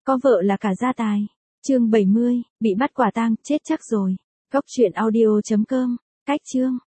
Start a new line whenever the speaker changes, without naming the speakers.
Có vợ là cả gia tài. Chương 70, bị bắt quả tang, chết chắc rồi. Góc truyện audio.com, cách chương.